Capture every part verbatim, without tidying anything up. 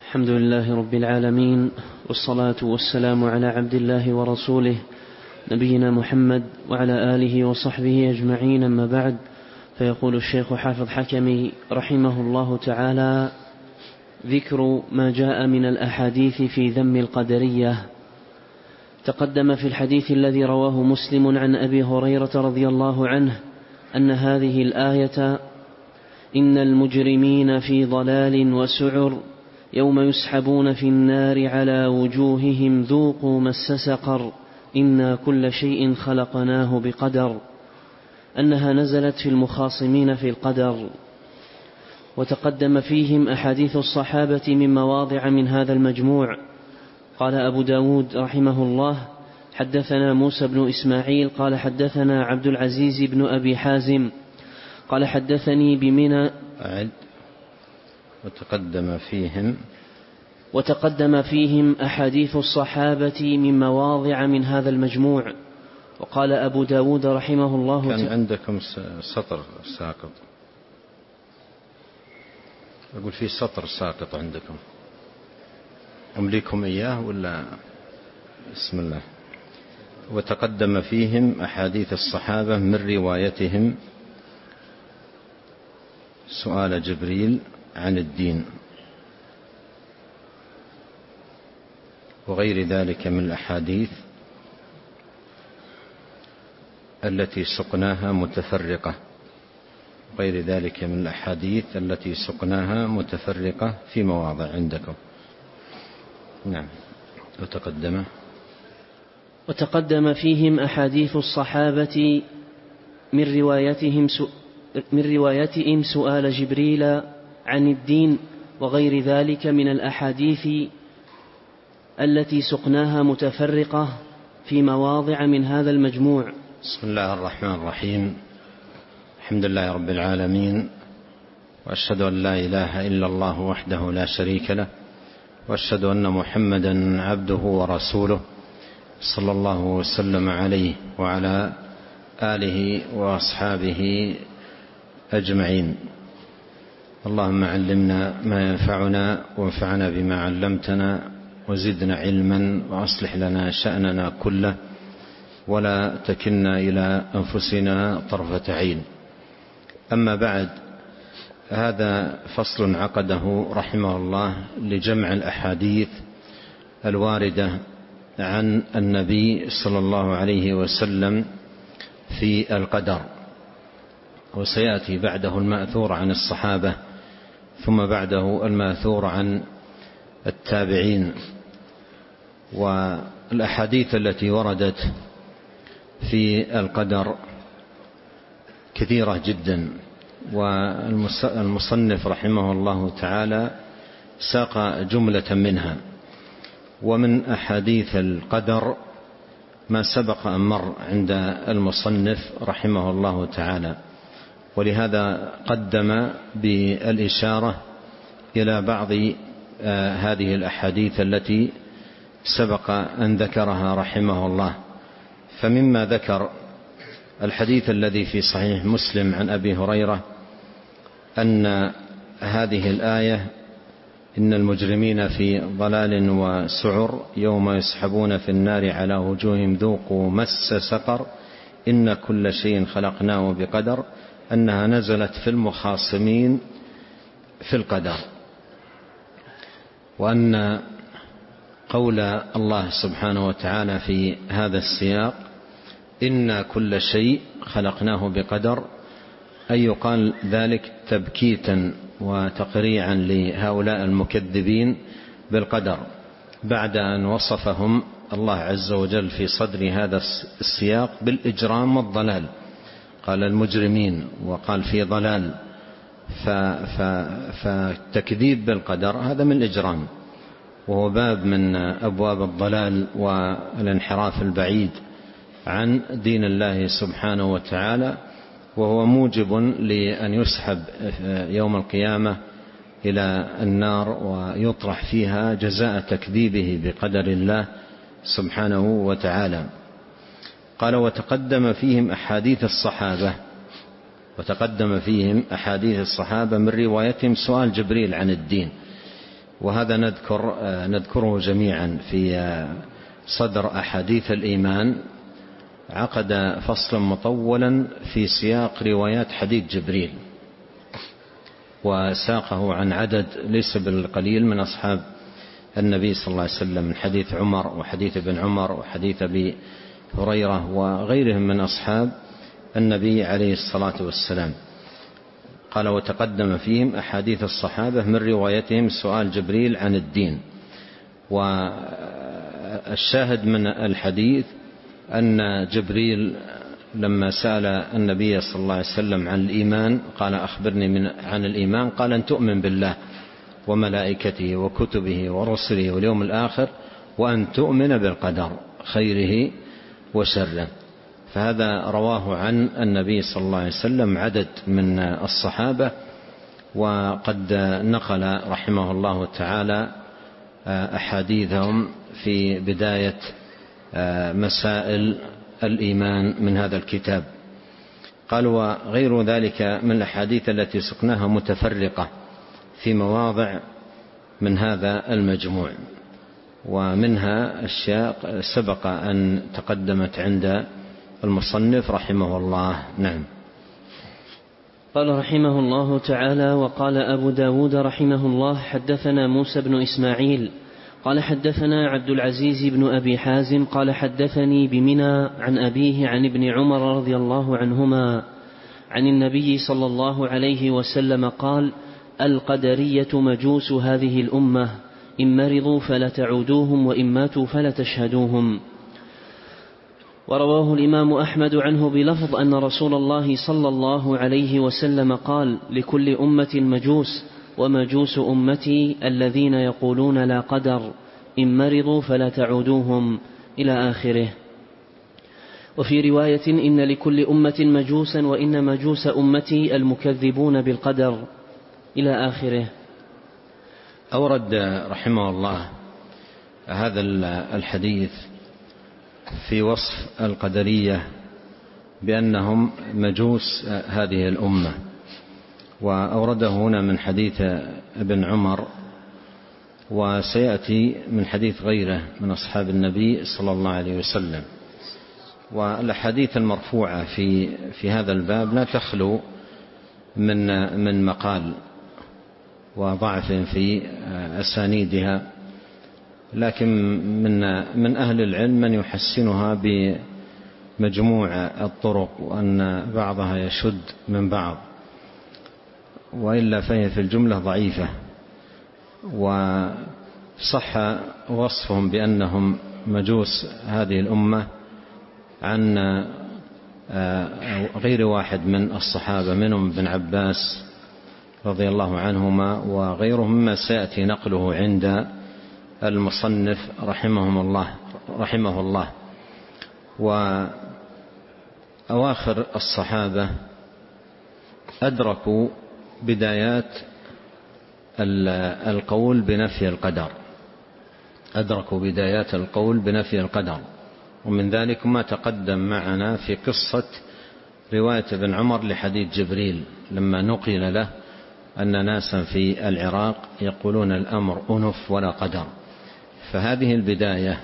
الحمد لله رب العالمين، والصلاة والسلام على عبد الله ورسوله نبينا محمد وعلى آله وصحبه أجمعين، أما بعد. فيقول الشيخ حافظ حكمي رحمه الله تعالى: ذكر ما جاء من الأحاديث في ذم القدرية. تقدم في الحديث الذي رواه مسلم عن أبي هريرة رضي الله عنه أن هذه الآية: إن المجرمين في ضلال وسعر يوم يسحبون في النار على وجوههم ذوقوا مس سقر إنا كل شيء خلقناه بقدر، أنها نزلت في المخاصمين في القدر. وتقدم فيهم أحاديث الصحابة من مواضع من هذا المجموع. قال أبو داود رحمه الله: حدثنا موسى بن إسماعيل قال حدثنا عبد العزيز بن أبي حازم قال حدثني بمنى أعد وتقدم فيهم وتقدم فيهم أحاديث الصحابة من مواضع من هذا المجموع. وقال أبو داود رحمه الله: كان عندكم سطر ساقط، أقول في سطر ساقط عندكم، أمليكم إياه ولا؟ بسم الله. وتقدم فيهم أحاديث الصحابة من روايتهم سؤال جبريل عن الدين وغير ذلك من الأحاديث التي سقناها متفرقة غير ذلك من الأحاديث التي سقناها متفرقة في مواضع عندكم. نعم. وتقدم وتقدم فيهم أحاديث الصحابة من روايتهم من روايتهم سؤال جبريل عن الدين وغير ذلك من الأحاديث التي سقناها متفرقة في مواضع من هذا المجموع. بسم الله الرحمن الرحيم. الحمد لله رب العالمين، وأشهد أن لا إله إلا الله وحده لا شريك له، وأشهد أن محمدا عبده ورسوله صلى الله وسلم عليه وعلى آله وأصحابه أجمعين. اللهم علمنا ما ينفعنا وانفعنا بما علمتنا وزدنا علما وأصلح لنا شأننا كله ولا تكلنا إلى أنفسنا طرفة عين. أما بعد، هذا فصل عقده رحمه الله لجمع الأحاديث الواردة عن النبي صلى الله عليه وسلم في القدر، وسيأتي بعده المأثور عن الصحابة، ثم بعده المأثور عن التابعين. والأحاديث التي وردت في القدر كثيرة جدا، والمصنف رحمه الله تعالى ساق جملة منها. ومن أحاديث القدر ما سبق أن مر عند المصنف رحمه الله تعالى، ولهذا قدم بالإشارة إلى بعض هذه الأحاديث التي سبق أن ذكرها رحمه الله. فمما ذكر الحديث الذي في صحيح مسلم عن أبي هريرة أن هذه الآية: إن المجرمين في ضلال وسعر يوم يسحبون في النار على وجوههم ذوقوا مس سقر إن كل شيء خلقناه بقدر، أنها نزلت في المخاصمين في القدر. وأن قول الله سبحانه وتعالى في هذا السياق: إن كل شيء خلقناه بقدر، أي يقال ذلك تبكيتا وتقريعا لهؤلاء المكذبين بالقدر، بعد أن وصفهم الله عز وجل في صدر هذا السياق بالإجرام والضلال. قال المجرمين وقال في ضلال، فالتكذيب بالقدر هذا من الإجرام، وهو باب من أبواب الضلال والانحراف البعيد عن دين الله سبحانه وتعالى، وهو موجب لأن يسحب يوم القيامة إلى النار ويطرح فيها جزاء تكذيبه بقدر الله سبحانه وتعالى. قال: وتقدم فيهم أحاديث الصحابة وتقدم فيهم أحاديث الصحابة من روايتهم سؤال جبريل عن الدين. وهذا نذكر نذكره جميعا في صدر أحاديث الإيمان. عقد فصلا مطولا في سياق روايات حديث جبريل، وساقه عن عدد ليس بالقليل من أصحاب النبي صلى الله عليه وسلم، من حديث عمر وحديث ابن عمر وحديث أبي هريرة وغيرهم من أصحاب النبي عليه الصلاة والسلام. قال: وتقدم فيهم أحاديث الصحابة من روايتهم سؤال جبريل عن الدين. والشاهد من الحديث أن جبريل لما سأل النبي صلى الله عليه وسلم عن الإيمان قال: أخبرني من عن الإيمان. قال: أن تؤمن بالله وملائكته وكتبه ورسله واليوم الآخر، وأن تؤمن بالقدر خيره وشره. فهذا رواه عن النبي صلى الله عليه وسلم عدد من الصحابة، وقد نقل رحمه الله تعالى أحاديثهم في بداية مسائل الإيمان من هذا الكتاب. قال: وغير ذلك من الأحاديث التي سقناها متفرقة في مواضع من هذا المجموع، ومنها أشياء سبق أن تقدمت عند المصنف رحمه الله. نعم. قال رحمه الله تعالى: وقال أبو داود رحمه الله: حدثنا موسى بن إسماعيل قال حدثنا عبد العزيز بن أبي حازم قال حدثني بمنى عن أبيه عن ابن عمر رضي الله عنهما عن النبي صلى الله عليه وسلم قال: القدرية مجوس هذه الأمة، إن مرضوا فلا تعودوهم، وإن ماتوا فلا تشهدوهم. ورواه الإمام أحمد عنه بلفظ أن رسول الله صلى الله عليه وسلم قال: لكل أمة مجوس، ومجوس أمتي الذين يقولون لا قدر، إن مرضوا فلا تعودوهم، إلى آخره. وفي رواية: إن لكل أمة مجوسا، وإن مجوس أمتي المكذبون بالقدر، إلى آخره. أورد رحمه الله هذا الحديث في وصف القدرية بأنهم مجوس هذه الأمة، وأورده هنا من حديث ابن عمر، وسيأتي من حديث غيره من أصحاب النبي صلى الله عليه وسلم. والأحاديث المرفوعة في في هذا الباب لا تخلو من من مقال وضعف في أسانيدها، لكن من من أهل العلم من يحسنها بمجموع الطرق، وأن بعضها يشد من بعض، وإلا فهي في الجملة ضعيفة. وصح وصفهم بأنهم مجوس هذه الأمة عن غير واحد من الصحابة، منهم ابن عباس رضي الله عنهما وغيرهم، مما سيأتي نقله عند المصنف رحمه الله رحمه الله. وأواخر الصحابة أدركوا بدايات القول بنفي القدر أدركوا بدايات القول بنفي القدر ومن ذلك ما تقدم معنا في قصة رواية ابن عمر لحديث جبريل، لما نقل له أن ناسا في العراق يقولون الأمر أنف ولا قدر. فهذه البداية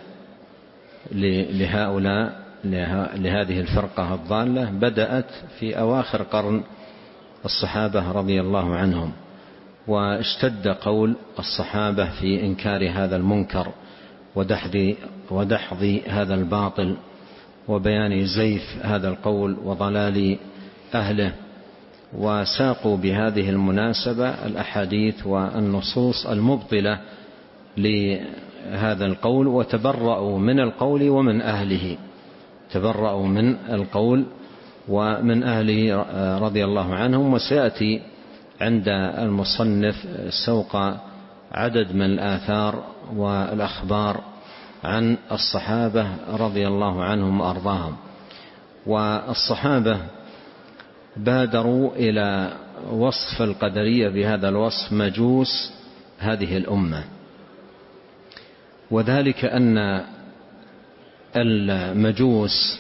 لهؤلاء لهذه الفرقة الضالة بدأت في أواخر قرن الصحابة رضي الله عنهم، واشتد قول الصحابة في إنكار هذا المنكر ودحض, ودحض هذا الباطل وبيان زيف هذا القول وضلال أهله، وساقوا بهذه المناسبة الأحاديث والنصوص المبطلة لهذا القول، وتبرأوا من القول ومن أهله تبرأوا من القول ومن أهله رضي الله عنهم. وسيأتي عند المصنف سوق عدد من الآثار والأخبار عن الصحابة رضي الله عنهم وأرضاهم. والصحابة بادروا إلى وصف القدرية بهذا الوصف مجوس هذه الأمة، وذلك أن المجوس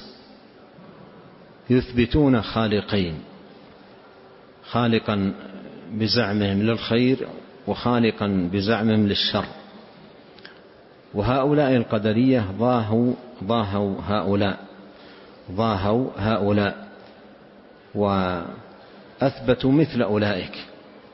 يثبتون خالقين، خالقا بزعمهم للخير وخالقا بزعمهم للشر. وهؤلاء القدرية ضاهوا ضاهوا هؤلاء ضاهوا هؤلاء وأثبتوا مثل أولئك،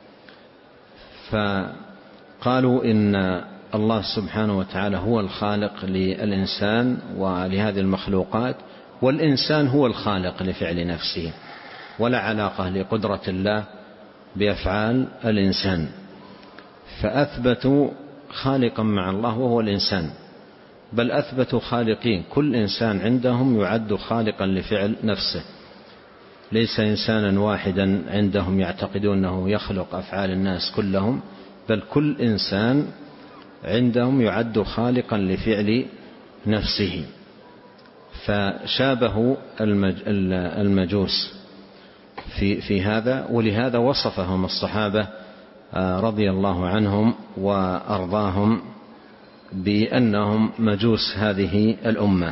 فقالوا إن الله سبحانه وتعالى هو الخالق للإنسان ولهذه المخلوقات، والإنسان هو الخالق لفعل نفسه، ولا علاقة لقدرة الله بأفعال الإنسان. فأثبتوا خالقا مع الله وهو الإنسان، بل أثبتوا خالقين، كل إنسان عندهم يعد خالقا لفعل نفسه، ليس إنسانا واحدا عندهم يعتقدون أنه يخلق أفعال الناس كلهم، بل كل إنسان عندهم يعد خالقا لفعل نفسه. فشابهوا المجوس في في هذا، ولهذا وصفهم الصحابة رضي الله عنهم وأرضاهم بأنهم مجوس هذه الأمة.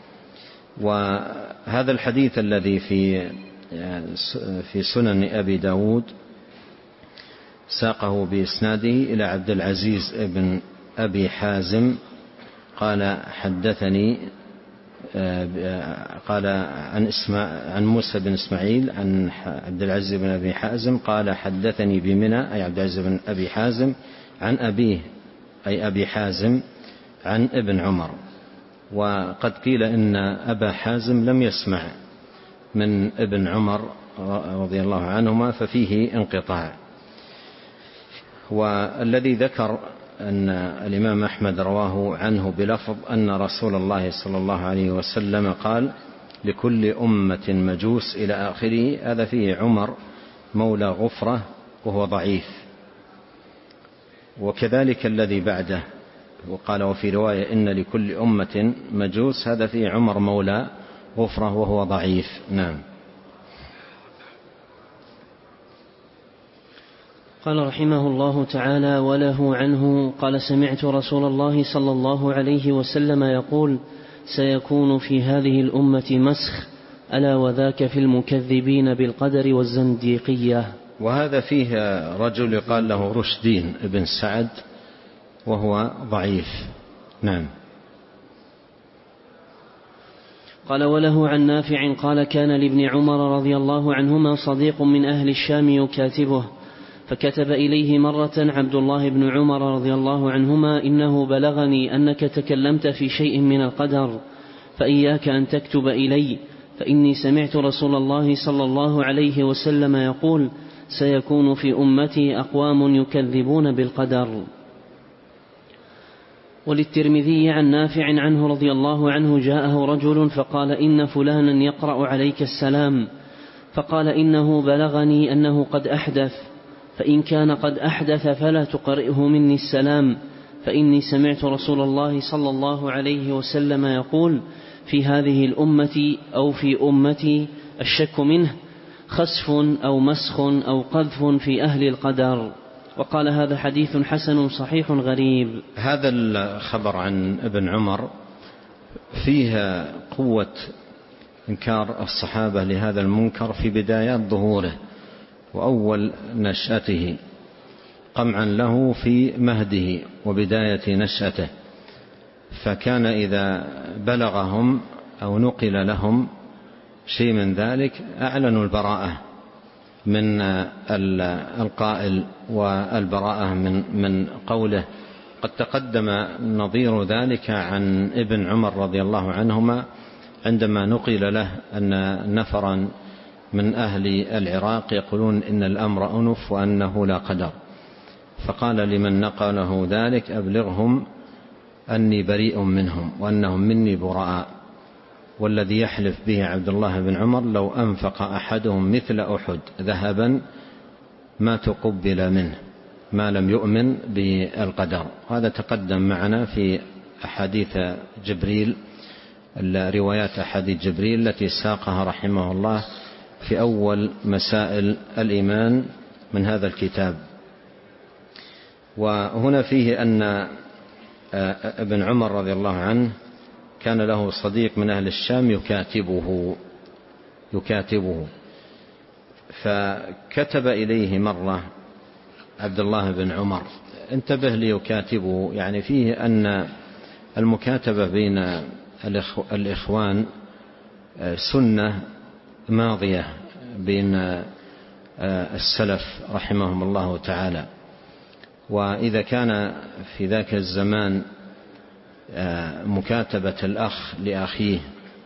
وهذا الحديث الذي في في سنن أبي داود ساقه بإسناده إلى عبد العزيز بن أبي حازم قال حدثني قال عن اسماء عن موسى بن إسماعيل عن عبد العزيز بن أبي حازم قال حدثني بمنى، أي عبد العزيز بن أبي حازم، عن أبيه أي أبي حازم عن ابن عمر. وقد قيل إن أبا حازم لم يسمع من ابن عمر رضي الله عنهما، ففيه انقطاع. والذي ذكر أن الإمام أحمد رواه عنه بلفظ أن رسول الله صلى الله عليه وسلم قال لكل أمة مجوس إلى آخره، هذا فيه عمر مولى غفرة وهو ضعيف. وكذلك الذي بعده وقال وفي رواية إن لكل أمة مجوس، هذا فيه عمر مولى غفرة وهو ضعيف. نعم. قال رحمه الله تعالى: وله عنه قال: سمعت رسول الله صلى الله عليه وسلم يقول: سيكون في هذه الأمة مسخ، ألا وذاك في المكذبين بالقدر والزنديقية. وهذا فيه رجل يقال له رشدين ابن سعد وهو ضعيف. نعم. قال: وله عن نافع قال: كان لابن عمر رضي الله عنهما صديق من أهل الشام يكاتبه، فكتب إليه مرة عبد الله بن عمر رضي الله عنهما: إنه بلغني أنك تكلمت في شيء من القدر، فإياك أن تكتب إلي، فإني سمعت رسول الله صلى الله عليه وسلم يقول: سيكون في أمتي أقوام يكذبون بالقدر. وللترمذي عن نافع عنه رضي الله عنه: جاءه رجل فقال: إن فلانا يقرأ عليك السلام، فقال: إنه بلغني أنه قد أحدث، فإن كان قد أحدث فلا تقرئه مني السلام، فإني سمعت رسول الله صلى الله عليه وسلم يقول: في هذه الأمة أو في أمتي الشك منه خسف أو مسخ أو قذف في أهل القدر. وقال: هذا حديث حسن صحيح غريب. هذا الخبر عن ابن عمر فيه قوة إنكار الصحابة لهذا المنكر في بدايات ظهوره وأول نشأته، قمعا له في مهده وبداية نشأته. فكان إذا بلغهم أو نقل لهم شيء من ذلك أعلنوا البراءة من القائل والبراءة من من قوله. قد تقدم نظير ذلك عن ابن عمر رضي الله عنهما عندما نقل له أن نفرا من أهل العراق يقولون إن الأمر أنف وأنه لا قدر، فقال لمن نقله ذلك: أبلغهم أني بريء منهم وأنهم مني براء. والذي يحلف به عبد الله بن عمر: لو أنفق أحدهم مثل أحد ذهبا ما تقبل منه ما لم يؤمن بالقدر. هذا تقدم معنا في أحاديث جبريل، روايات أحاديث جبريل التي ساقها رحمه الله في أول مسائل الإيمان من هذا الكتاب. وهنا فيه أن ابن عمر رضي الله عنه كان له صديق من أهل الشام يكاتبه يكاتبه فكتب إليه مرة عبد الله بن عمر انتبه ليكاتبه، يعني فيه أن المكاتبة بين الإخوان سنة ماضية بين السلف رحمهم الله تعالى. وإذا كان في ذاك الزمان مكاتبة الأخ لأخيه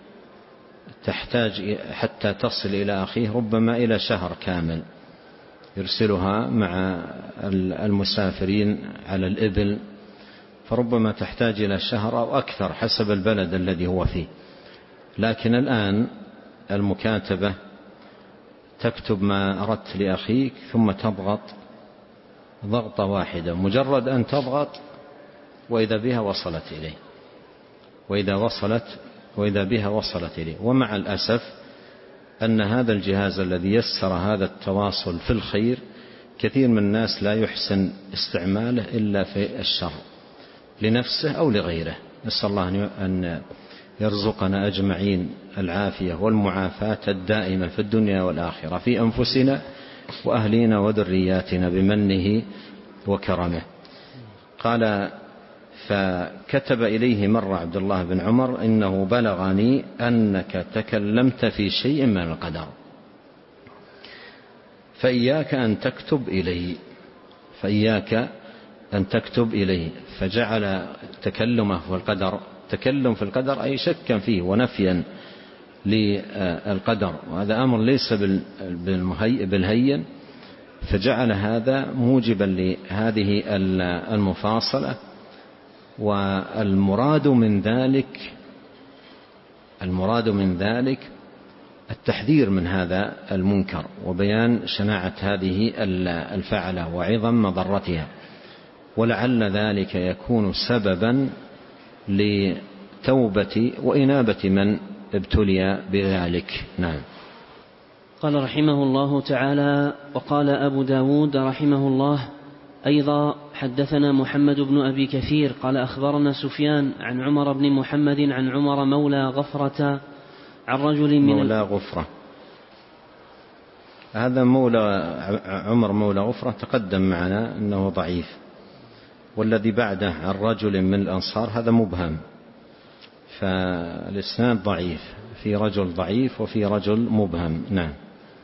تحتاج حتى تصل إلى أخيه ربما إلى شهر كامل، يرسلها مع المسافرين على الإبل، فربما تحتاج إلى شهر أو أكثر حسب البلد الذي هو فيه. لكن الآن المكاتبة تكتب ما أردت لأخيك ثم تضغط ضغطة واحدة، مجرد أن تضغط وإذا بها وصلت إليه، وإذا وصلت وإذا بها وصلت إليه. ومع الأسف أن هذا الجهاز الذي يسر هذا التواصل في الخير كثير من الناس لا يحسن استعماله إلا في الشر لنفسه أو لغيره. نسأل الله أن يرزقنا أجمعين العافية والمعافاة الدائمة في الدنيا والآخرة في أنفسنا وأهلنا وذرياتنا بمنه وكرمه. قال: فكتب إليه مرة عبد الله بن عمر: إنه بلغني أنك تكلمت في شيء من القدر فإياك أن تكتب إليه فإياك أن تكتب إليه فجعل تكلمه في القدر تكلم في القدر أي شكا فيه ونفيا للقدر، وهذا أمر ليس بالهين، فجعل هذا موجبا لهذه المفاصلة. والمراد من ذلك المراد من ذلك التحذير من هذا المنكر وبيان شناعة هذه الفعلة وعظم مضرتها، ولعل ذلك يكون سببا لتوبة وإنابة من ابتلي بذلك. نعم. قال رحمه الله تعالى: وقال أبو داود رحمه الله أيضا: حدثنا محمد بن أبي كثير قال أخبرنا سفيان عن عمر بن محمد عن عمر مولى غفرة عن رجل من مولى غفرة. هذا مولى عمر مولى غفرة تقدم معنا أنه ضعيف، والذي بعده عن رجل من الأنصار هذا مبهم، فالإسناد ضعيف، في رجل ضعيف وفي رجل مبهم. نعم.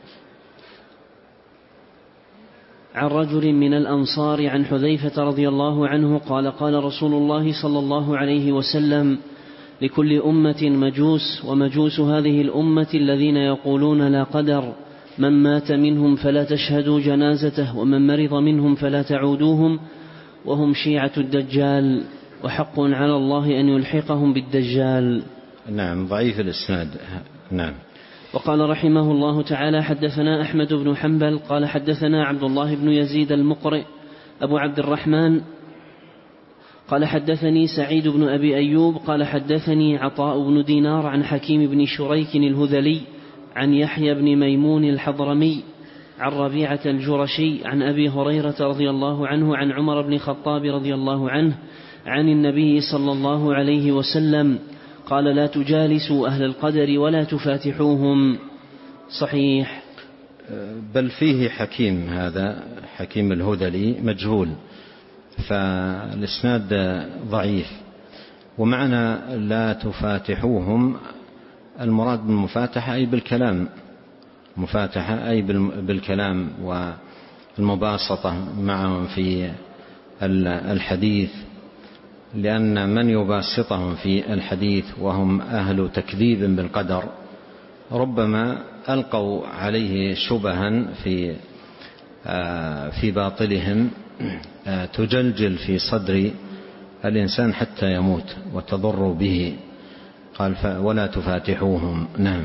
عن رجل من الأنصار عن حذيفة رضي الله عنه قال: قال رسول الله صلى الله عليه وسلم: لكل أمة مجوس، ومجوس هذه الأمة الذين يقولون لا قدر، من مات منهم فلا تشهدوا جنازته، ومن مرض منهم فلا تعودوهم، وهم شيعة الدجال، وحق على الله أن يلحقهم بالدجال. نعم. ضعيف الإسناد. نعم. وقال رحمه الله تعالى: حدثنا أحمد بن حنبل قال حدثنا عبد الله بن يزيد المقرئ أبو عبد الرحمن قال حدثني سعيد بن أبي أيوب قال حدثني عطاء بن دينار عن حكيم بن شريك الهذلي عن يحيى بن ميمون الحضرمي عن ربيعة الجرشي عن أبي هريرة رضي الله عنه عن عمر بن الخطاب رضي الله عنه عن النبي صلى الله عليه وسلم قال: لا تجالسوا أهل القدر ولا تفاتحوهم. صحيح. بل فيه حكيم، هذا حكيم الهذلي مجهول، فالإسناد ضعيف. ومعنى لا تفاتحوهم المراد بالمفاتحة أي بالكلام، مفاتحة أي بالكلام والمباسطة معهم في الحديث، لأن من يباسطهم في الحديث وهم أهل تكذيب بالقدر ربما ألقوا عليه شبها في في باطلهم تجلجل في صدر الإنسان حتى يموت وتضر به. قال: ولا تفاتحوهم. نعم.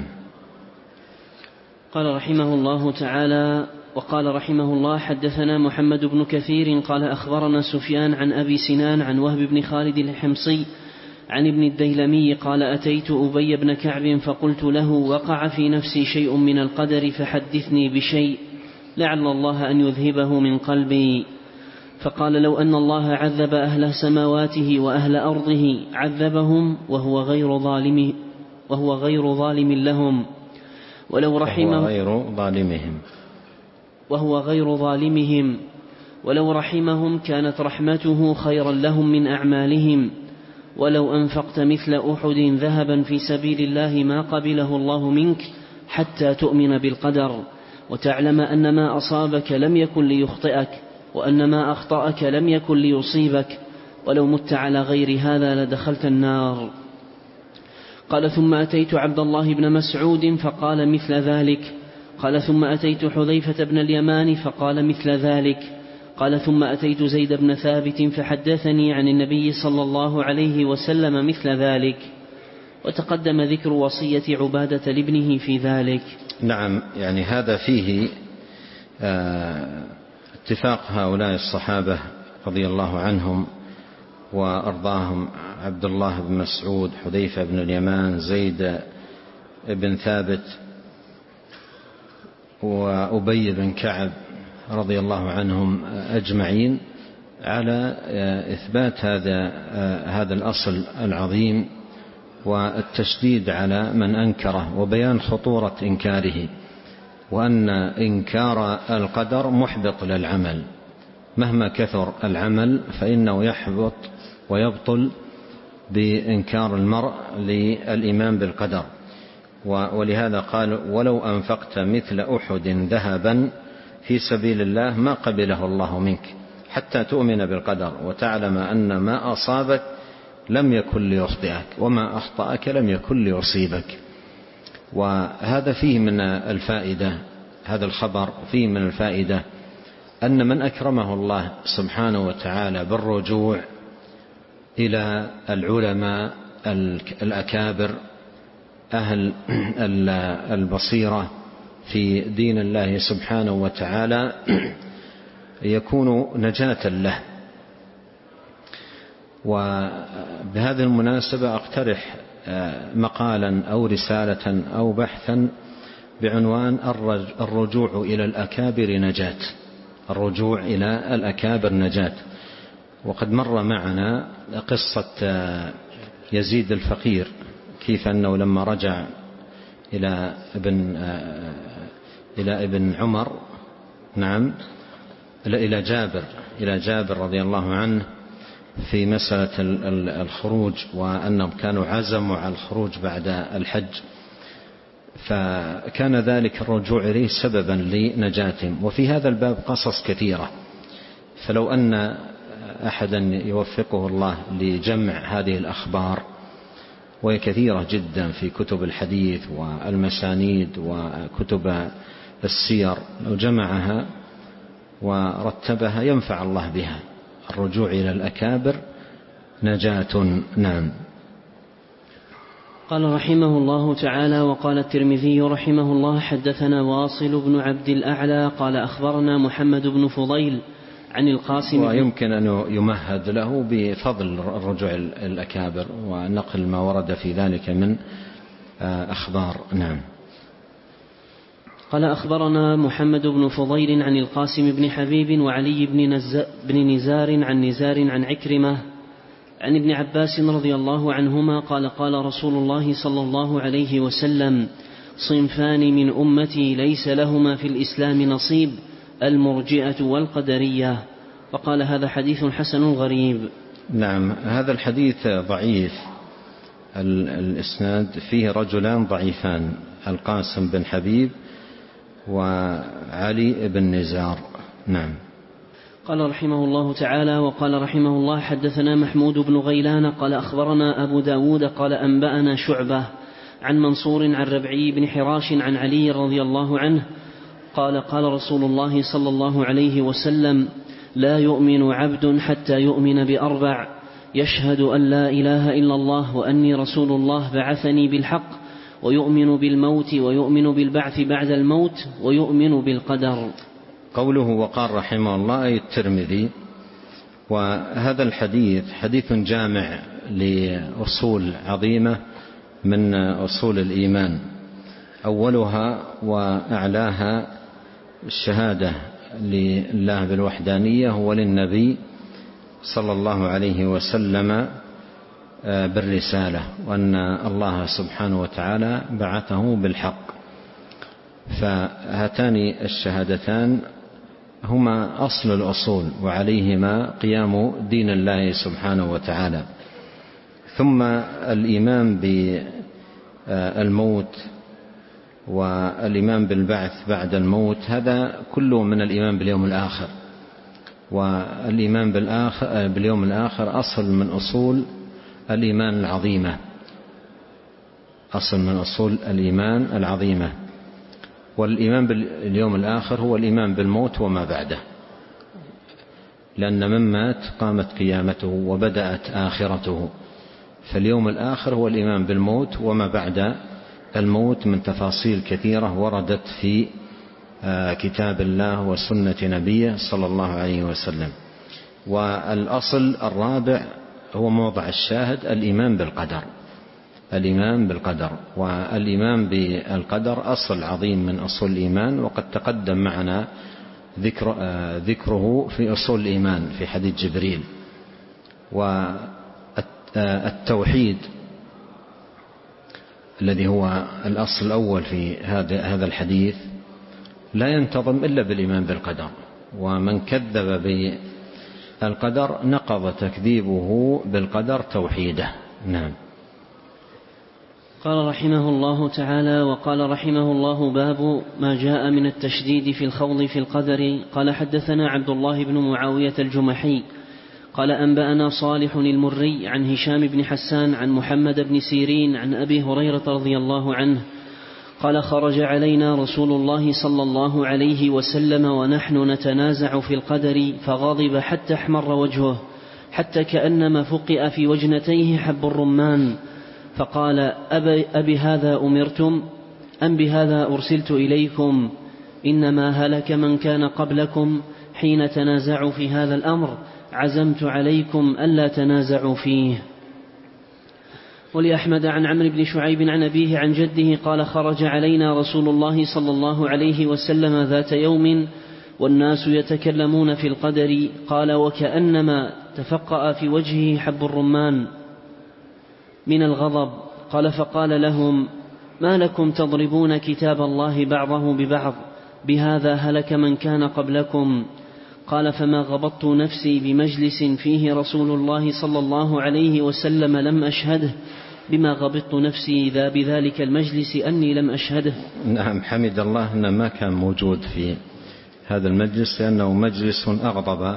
قال رحمه الله تعالى: وقال رحمه الله حدثنا محمد بن كثير قال أخبرنا سفيان عن أبي سنان عن وهب بن خالد الحمصي عن ابن الديلمي قال: أتيت أبي بن كعب فقلت له: وقع في نفسي شيء من القدر فحدثني بشيء لعل الله أن يذهبه من قلبي. فقال: لو أن الله عذب أهل سماواته وأهل أرضه عذبهم وهو غير ظالم وهو غير ظالم لهم، ولو رحمه وهو غير ظالمهم وهو غير ظالمهم ولو رحمهم كانت رحمته خيرا لهم من أعمالهم، ولو أنفقت مثل أحد ذهبا في سبيل الله ما قبله الله منك حتى تؤمن بالقدر، وتعلم أن ما أصابك لم يكن ليخطئك، وأن ما أخطأك لم يكن ليصيبك، ولو مت على غير هذا لدخلت النار. قال ثم أتيت عبد الله بن مسعود فقال مثل ذلك. قال ثم أتيت حذيفة بن اليمان فقال مثل ذلك. قال ثم أتيت زيد بن ثابت فحدثني عن النبي صلى الله عليه وسلم مثل ذلك. وتقدم ذكر وصية عبادة لابنه في ذلك. نعم، يعني هذا فيه اتفاق هؤلاء الصحابة رضي الله عنهم وأرضاهم، عبد الله بن مسعود، حذيفة بن اليمان، زيد بن ثابت، وأبي بن كعب رضي الله عنهم أجمعين، على إثبات هذا هذا الأصل العظيم والتشديد على من أنكره، وبيان خطورة إنكاره، وأن إنكار القدر محبط للعمل، مهما كثر العمل فإنه يحبط ويبطل بإنكار المرء للإيمان بالقدر. ولهذا قال ولو أنفقت مثل أحد ذهبا في سبيل الله ما قبله الله منك حتى تؤمن بالقدر، وتعلم أن ما أصابك لم يكن ليخطئك، وما أخطأك لم يكن ليصيبك. وهذا فيه من الفائدة، هذا الخبر فيه من الفائدة أن من أكرمه الله سبحانه وتعالى بالرجوع إلى العلماء الأكابر أهل البصيرة في دين الله سبحانه وتعالى يكون نجاة له. وبهذه المناسبة أقترح مقالا أو رسالة أو بحثا بعنوان الرجوع إلى الأكابر نجاة، الرجوع إلى الأكابر نجاة. وقد مر معنا قصة يزيد الفقير، كيف أنه لما رجع إلى ابن إلى ابن عمر نعم إلى جابر إلى جابر رضي الله عنه في مسألة الخروج، وأنهم كانوا عزموا على الخروج بعد الحج، فكان ذلك الرجوع إليه سببا لنجاتهم. وفي هذا الباب قصص كثيرة، فلو أن أحدا يوفقه الله لجمع هذه الأخبار، وهي كثيرة جدا في كتب الحديث والمسانيد وكتب السير، لو جمعها ورتبها ينفع الله بها. الرجوع إلى الأكابر نجاة. نعم. قال رحمه الله تعالى: وقال الترمذي رحمه الله حدثنا واصل بن عبد الأعلى قال أخبرنا محمد بن فضيل عن القاسم، ويمكن أن يمهد له بفضل الرجوع الأكابر ونقل ما ورد في ذلك من أخبار. نعم. قال أخبرنا محمد بن فضيل عن القاسم بن حبيب وعلي بن نزار عن نزار عن عكرمة عن ابن عباس رضي الله عنهما قال قال رسول الله صلى الله عليه وسلم: صنفان من أمتي ليس لهما في الإسلام نصيب، المرجئة والقدرية. وقال هذا حديث حسن غريب. نعم، هذا الحديث ضعيف، الإسناد فيه رجلان ضعيفان، القاسم بن حبيب وعلي بن نزار. نعم. قال رحمه الله تعالى: وقال رحمه الله حدثنا محمود بن غيلان قال أخبرنا أبو داود قال أنبأنا شعبة عن منصور عن ربعي بن حراش عن علي رضي الله عنه قال قال رسول الله صلى الله عليه وسلم: لا يؤمن عبد حتى يؤمن بأربع: يشهد أن لا إله إلا الله وأني رسول الله بعثني بالحق، ويؤمن بالموت، ويؤمن بالبعث بعد الموت، ويؤمن بالقدر. قوله وقال رحمه الله أي الترمذي. وهذا الحديث حديث جامع لأصول عظيمة من أصول الإيمان، أولها وأعلاها الشهادة لله بالوحدانية وللنبي صلى الله عليه وسلم بالرسالة، وأن الله سبحانه وتعالى بعثه بالحق. فهاتان الشهادتان هما أصل الأصول وعليهما قيام دين الله سبحانه وتعالى. ثم الإيمان بالموت والإيمان بالبعث بعد الموت، هذا كله من الإيمان باليوم الآخر. والإيمان بالآخر باليوم الآخر أصل من أصول الإيمان العظيمة، أصل من أصول الإيمان العظيمة. والإيمان باليوم الآخر هو الإيمان بالموت وما بعده، لأن من مات قامت قيامته وبدأت آخرته. فاليوم الآخر هو الإيمان بالموت وما بعد الموت من تفاصيل كثيرة وردت في كتاب الله وسنة نبيه صلى الله عليه وسلم. والأصل الرابع هو موضع الشاهد، الإيمان بالقدر. الإيمان بالقدر والإيمان بالقدر أصل عظيم من أصول الإيمان، وقد تقدم معنا ذكر ذكره في أصول الإيمان في حديث جبريل. والتوحيد الذي هو الأصل الأول في هذا الحديث لا ينتظم إلا بالإيمان بالقدر، ومن كذب بالقدر نقض تكذيبه بالقدر توحيده. نعم. قال رحمه الله تعالى: وقال رحمه الله: باب ما جاء من التشديد في الخوض في القدر. قال: حدثنا عبد الله بن معاوية الجمحي قال: أنبأنا صالح المري عن هشام بن حسان عن محمد بن سيرين عن أبي هريرة رضي الله عنه قال: خرج علينا رسول الله صلى الله عليه وسلم ونحن نتنازع في القدر، فغضب حتى احمر وجهه، حتى كأنما فقئ في وجنتيه حب الرمان، فقال: أبي, أبي هذا أمرتم أم بهذا أرسلت إليكم؟ إنما هلك من كان قبلكم حين تنازعوا في هذا الأمر، عزمت عليكم ألا تنازعوا فيه. ولأحمد عن عمرو بن شعيب عن أبيه عن جده قال: خرج علينا رسول الله صلى الله عليه وسلم ذات يوم والناس يتكلمون في القدر، قال: وكأنما تفقأ في وجهه حب الرمان من الغضب. قال: فقال لهم: ما لكم تضربون كتاب الله بعضه ببعض؟ بهذا هلك من كان قبلكم. قال: فما غبطت نفسي بمجلس فيه رسول الله صلى الله عليه وسلم لم أشهده بما غبطت نفسي ذا بذلك المجلس أني لم أشهده. نعم، حمد الله أنه ما كان موجود في هذا المجلس، لأنه مجلس أغضب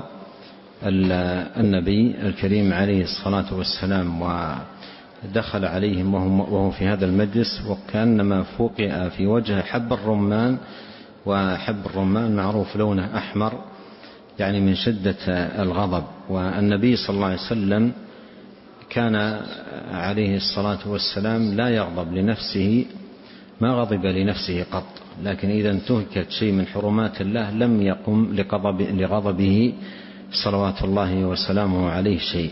النبي الكريم عليه الصلاة والسلام، ودخل عليهم وهو في هذا المجلس وكأنما فوقئ في وجه حب الرمان. وحب الرمان معروف لونه أحمر، يعني من شدة الغضب. والنبي صلى الله عليه وسلم كان عليه الصلاة والسلام لا يغضب لنفسه، ما غضب لنفسه قط، لكن إذا انتهكت شيء من حرمات الله لم يقم لغضبه صلوات الله وسلامه عليه شيء.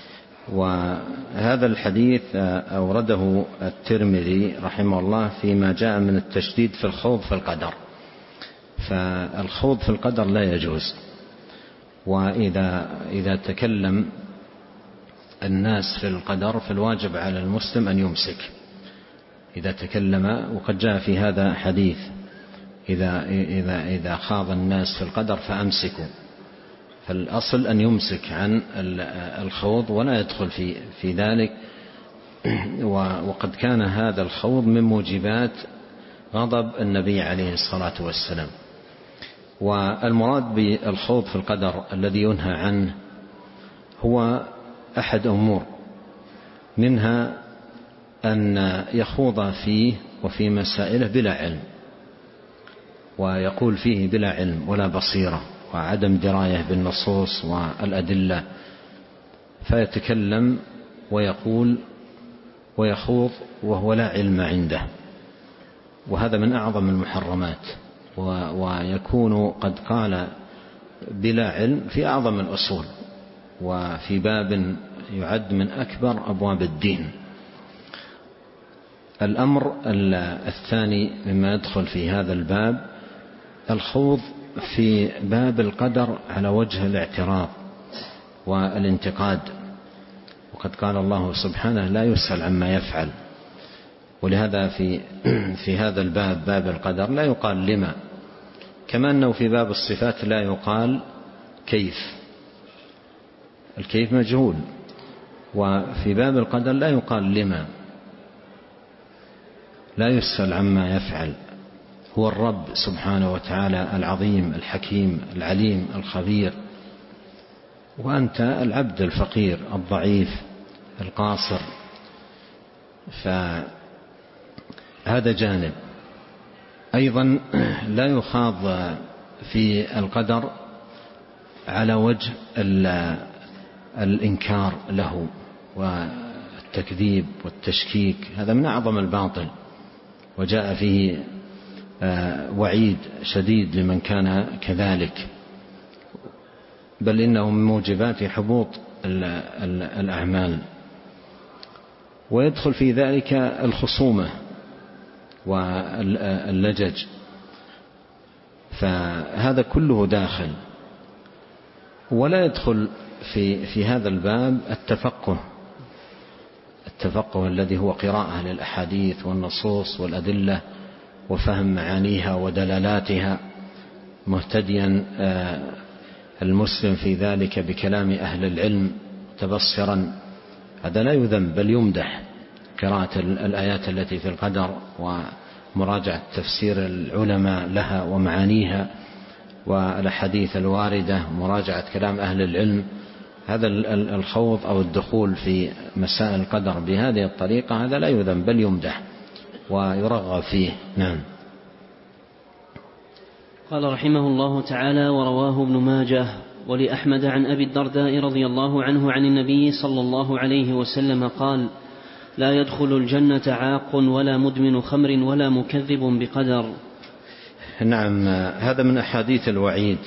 وهذا الحديث أورده الترمذي رحمه الله فيما جاء من التشديد في الخوض في القدر. فالخوض في القدر لا يجوز، وإذا إذا تكلم الناس في القدر فالواجب على المسلم أن يمسك إذا تكلم. وقد جاء في هذا حديث: إذا, إذا, إذا خاض الناس في القدر فأمسكوا. فالأصل أن يمسك عن الخوض ولا يدخل في, في ذلك. وقد كان هذا الخوض من موجبات غضب النبي عليه الصلاة والسلام. والمراد بالخوض في القدر الذي ينهى عنه هو أحد أمور، منها أن يخوض فيه وفي مسائله بلا علم، ويقول فيه بلا علم ولا بصيرة وعدم دراية بالنصوص والأدلة، فيتكلم ويقول ويخوض وهو لا علم عنده، وهذا من أعظم المحرمات. ويكون قد قال بلا علم في أعظم الأصول، وفي باب يعد من أكبر أبواب الدين. الأمر الثاني مما يدخل في هذا الباب الخوض في باب القدر على وجه الاعتراض والانتقاد، وقد قال الله سبحانه: لا يسأل عما يفعل. ولهذا في في هذا الباب باب القدر لا يقال لما، كما أنه في باب الصفات لا يقال كيف، الكيف مجهول، وفي باب القدر لا يقال لما، لا يسأل عما يفعل. هو الرب سبحانه وتعالى العظيم الحكيم العليم الخبير، وأنت العبد الفقير الضعيف القاصر. فهذا جانب. أيضا لا يخاض في القدر على وجه الإنكار له والتكذيب والتشكيك، هذا من أعظم الباطل، وجاء فيه وعيد شديد لمن كان كذلك، بل إنه من موجبات حبوط الأعمال. ويدخل في ذلك الخصومة واللجج، فهذا كله داخل. ولا يدخل في في هذا الباب التفقه التفقه الذي هو قراءة للأحاديث والنصوص والأدلة وفهم معانيها ودلالاتها، مهتديا المسلم في ذلك بكلام أهل العلم تبصرا، هذا لا يذم بل يمدح. قراءة الآيات التي في القدر ومراجعة تفسير العلماء لها ومعانيها، والأحاديث الواردة، مراجعة كلام أهل العلم، هذا الخوض أو الدخول في مسائل القدر بهذه الطريقة هذا لا يذم بل يمدح ويرغب فيه. نعم. قال رحمه الله تعالى: ورواه ابن ماجه ولأحمد عن أبي الدرداء رضي الله عنه عن النبي صلى الله عليه وسلم قال: لا يدخل الجنة عاق ولا مدمن خمر ولا مكذب بقدر. نعم، هذا من أحاديث الوعيد،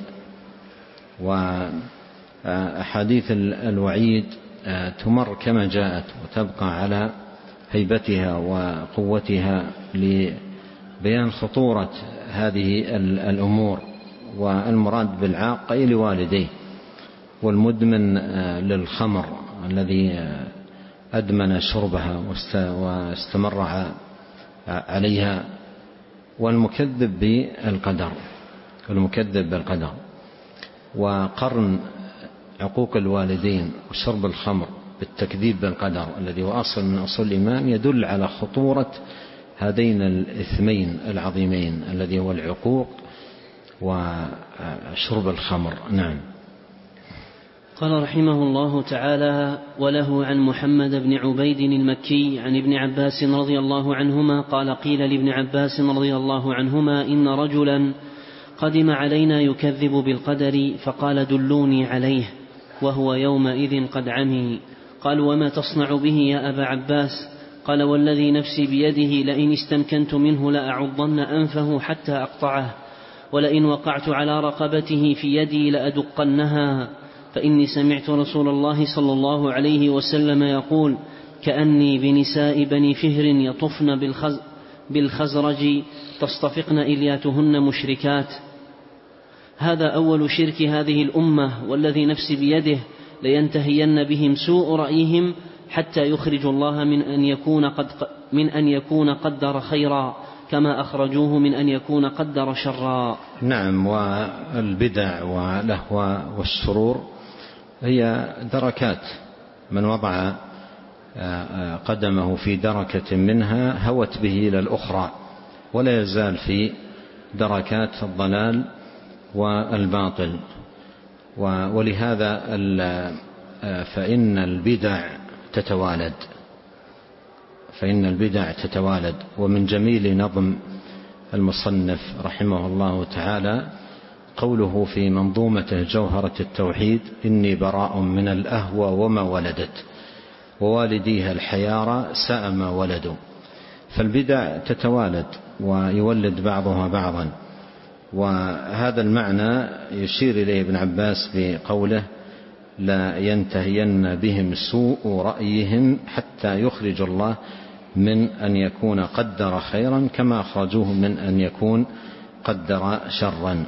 وأحاديث الوعيد تمر كما جاءت وتبقى على هيبتها وقوتها لبيان خطورة هذه الأمور. والمراد بالعاق أي لوالديه، والمدمن للخمر الذي أدمن شربها واستمر عليها، والمكذب بالقدر والمكذب بالقدر. وقرن عقوق الوالدين وشرب الخمر بالتكذيب بالقدر الذي هو أصل من أصول الإيمان يدل على خطورة هذين الإثمين العظيمين الذي هو العقوق وشرب الخمر. نعم. قال رحمه الله تعالى: وله عن محمد بن عبيد المكي عن ابن عباس رضي الله عنهما قال: قيل لابن عباس رضي الله عنهما: إن رجلا قدم علينا يكذب بالقدر، فقال: دلوني عليه، وهو يومئذ قد عمي. قالوا: وما تصنع به يا أبا عباس؟ قال: والذي نفسي بيده لئن استمكنت منه لأعضن أنفه حتى أقطعه، ولئن وقعت على رقبته في يدي لأدقنها، فإني سمعت رسول الله صلى الله عليه وسلم يقول: كأني بنساء بني فهر يطفن بالخز بالخزرج تصطفقن إلياتهن مشركات. هذا أول شرك هذه الأمة، والذي نفسي بيده لينتهين بهم سوء رأيهم حتى يخرج الله من أن يكون قد من أن يكون قدر خيرا، كما أخرجوه من أن يكون قدر شرا. نعم. والبدع والأهواء والشرور هي دركات، من وضع قدمه في دركة منها هوت به إلى الأخرى، ولا يزال في دركات الضلال والباطل. ولهذا فإن البدع تتوالد فإن البدع تتوالد ومن جميل نظم المصنف رحمه الله تعالى قوله في منظومته جوهرة التوحيد: إني براء من الأهوى وما ولدت، ووالديها الحيارى ساء ما ولدوا. فالبدع تتوالد ويولد بعضها بعضا، وهذا المعنى يشير إليه ابن عباس بقوله: لا ينتهين بهم سوء رأيهم حتى يخرج الله من أن يكون قدر خيرا كما أخرجوه من أن يكون قدر شرا.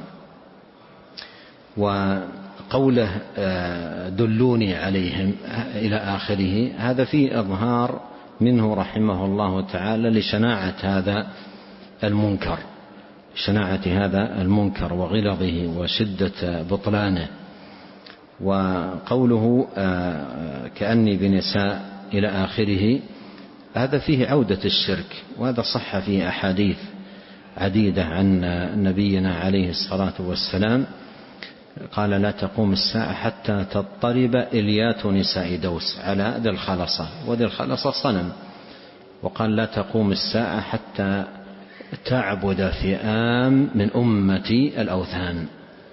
وقوله دلوني عليهم إلى آخره هذا فيه إظهار منه رحمه الله تعالى لشناعة هذا المنكر، شناعة هذا المنكر وغلظه وشدة بطلانه. وقوله كأني بنساء إلى آخره هذا فيه عودة الشرك، وهذا صح فيه أحاديث عديدة عن نبينا عليه الصلاة والسلام قال لا تقوم الساعة حتى تضطرب إليات نساء دوس على ذي الخلصة، وذي الخلصة صنم. وقال لا تقوم الساعة حتى تعبد فئام من أمتي الأوثان.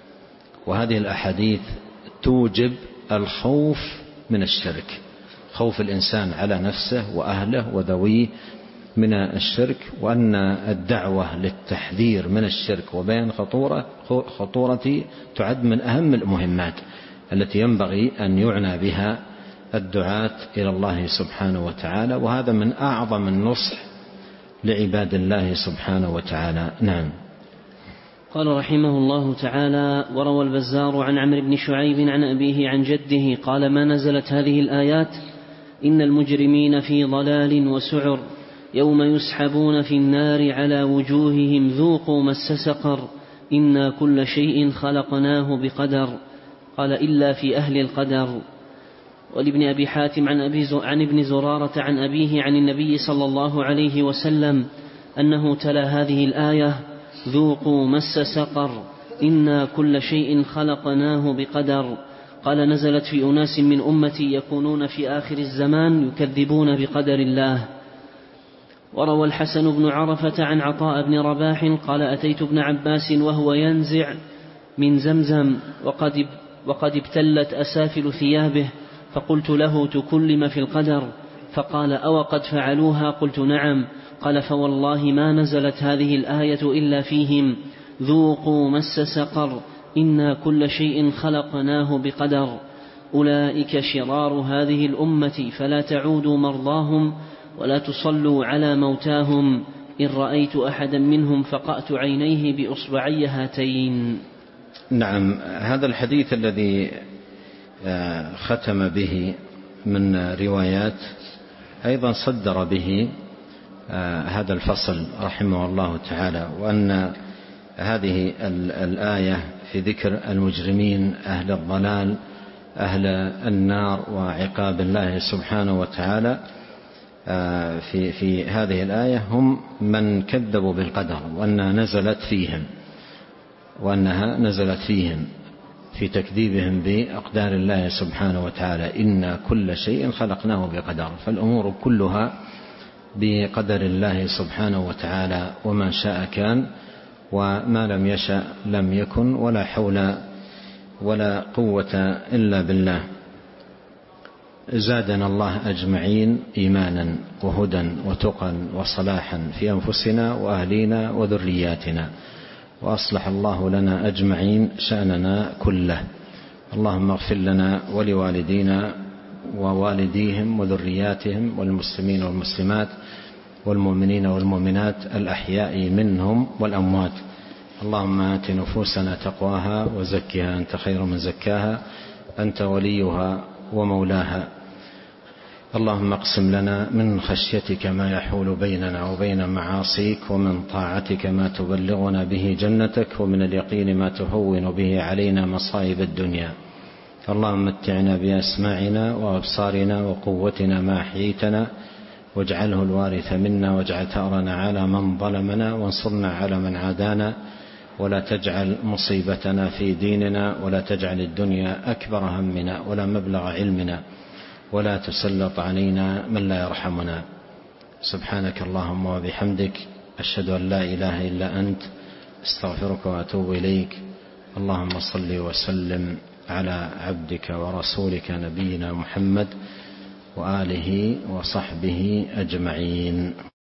وهذه الأحاديث توجب الخوف من الشرك، خوف الإنسان على نفسه وأهله وذويه من الشرك، وأن الدعوة للتحذير من الشرك وبيان خطورة خطورة تعد من أهم المهمات التي ينبغي أن يعنى بها الدعاة إلى الله سبحانه وتعالى، وهذا من أعظم النصح لعباد الله سبحانه وتعالى. نعم. قال رحمه الله تعالى: وروى البزار عن عمرو بن شعيب عن أبيه عن جده قال: ما نزلت هذه الآيات إن المجرمين في ضلال وسعر يوم يسحبون في النار على وجوههم ذوقوا مس سقر إنا كل شيء خلقناه بقدر. قال: إلا في أهل القدر. ولابن أبي حاتم عن, أبي عن ابن زرارة عن أبيه عن النبي صلى الله عليه وسلم أنه تلا هذه الآية: ذوقوا مس سقر إنا كل شيء خلقناه بقدر. قال: نزلت في أناس من أمتي يكونون في آخر الزمان يكذبون بقدر الله. وروى الحسن بن عرفة عن عطاء بن رباح قال: أتيت ابن عباس وهو ينزع من زمزم وقد, وقد ابتلت أسافل ثيابه، فقلت له: تكلم في القدر؟ فقال: أو قد فعلوها؟ قلت: نعم. قال: فوالله ما نزلت هذه الآية إلا فيهم ذوقوا مس سقر إنا كل شيء خلقناه بقدر. أولئك شرار هذه الأمة فلا تعودوا مرضاهم ولا تصلوا على موتاهم. إن رأيت أحدا منهم فقأت عينيه بإصبعي هاتين. نعم. هذا الحديث الذي ختم به من روايات أيضا صدر به هذا الفصل رحمه الله تعالى، وأن هذه الآية في ذكر المجرمين أهل الضلال أهل النار وعقاب الله سبحانه وتعالى في في هذه الآية هم من كذبوا بالقدر، وأنها نزلت فيهم وأنها نزلت فيهم في تكذيبهم بأقدار الله سبحانه وتعالى. إن كل شيء خلقناه بقدر، فالأمور كلها بقدر الله سبحانه وتعالى، وما شاء كان وما لم يشأ لم يكن، ولا حول ولا قوة إلا بالله. زادنا الله أجمعين إيمانا وهدى وتقى وصلاحا في أنفسنا وأهلينا وذرياتنا، وأصلح الله لنا أجمعين شأننا كله. اللهم اغفر لنا ولوالدينا ووالديهم وذرياتهم والمسلمين والمسلمات والمؤمنين والمؤمنات الأحياء منهم والأموات. اللهم آت نفوسنا تقواها وزكها أنت خير من زكاها أنت وليها ومولاها. اللهم اقسم لنا من خشيتك ما يحول بيننا وبين معاصيك، ومن طاعتك ما تبلغنا به جنتك، ومن اليقين ما تهون به علينا مصائب الدنيا. اللهم متعنا بأسماعنا وأبصارنا وقوتنا ما أحييتنا، واجعله الوارث منا، واجعل ثأرنا على من ظلمنا، وانصرنا على من عادانا، ولا تجعل مصيبتنا في ديننا، ولا تجعل الدنيا أكبر همنا ولا مبلغ علمنا، ولا تسلط علينا من لا يرحمنا. سبحانك اللهم وبحمدك، أشهد أن لا إله إلا أنت، استغفرك وأتوب إليك. اللهم صل وسلم على عبدك ورسولك نبينا محمد وآله وصحبه أجمعين.